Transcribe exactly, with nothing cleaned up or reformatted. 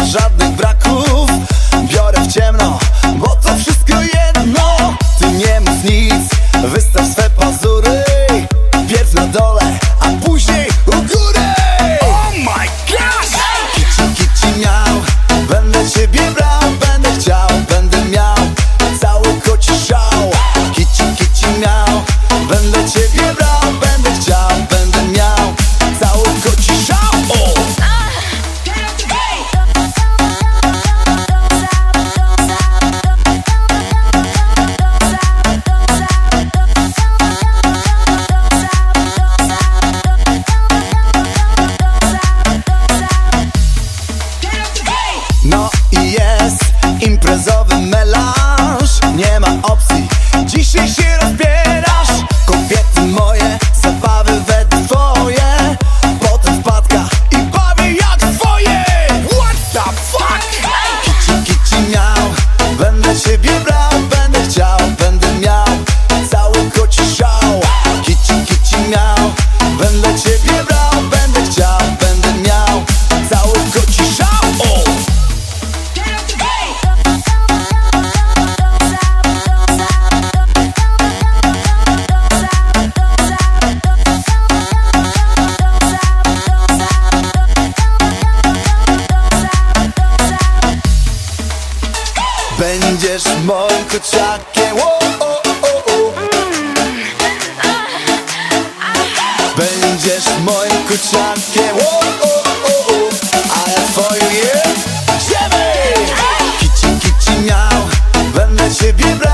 ma żadnych braków. Biorę w ciemno, bo to wszystko jedno. Ty nie mów nic, wystaw swe pazury. Pierw na dole, a później u góry. Oh my gosh! Kici, kici miał, będę ciebie brał, będę chciał, będę miał cały koci szał. Kici, kici miał, będę ciebie brał, będę chciał, będę miał cały koci szał. O! No i jest imprezowy melanż. Nie ma opcji, dzisiaj się rozbierasz. Kobiety moje, zabawy we dwoje. Potem wpadka i bawię jak twoje. What the fuck? Kici, kici miał, będę ciebie brał, będę chciał, będę miał cały koci szał. Kici, kici miał, będę ciebie brał, będę chciał, będę miał cały koci szał. O! Będziesz moim kociakiem, o, o, o, o. Będziesz moim kociakiem, o, o, o, o. A ja twoim jest ziemi. Kici, kici miał, będę ciebie brał.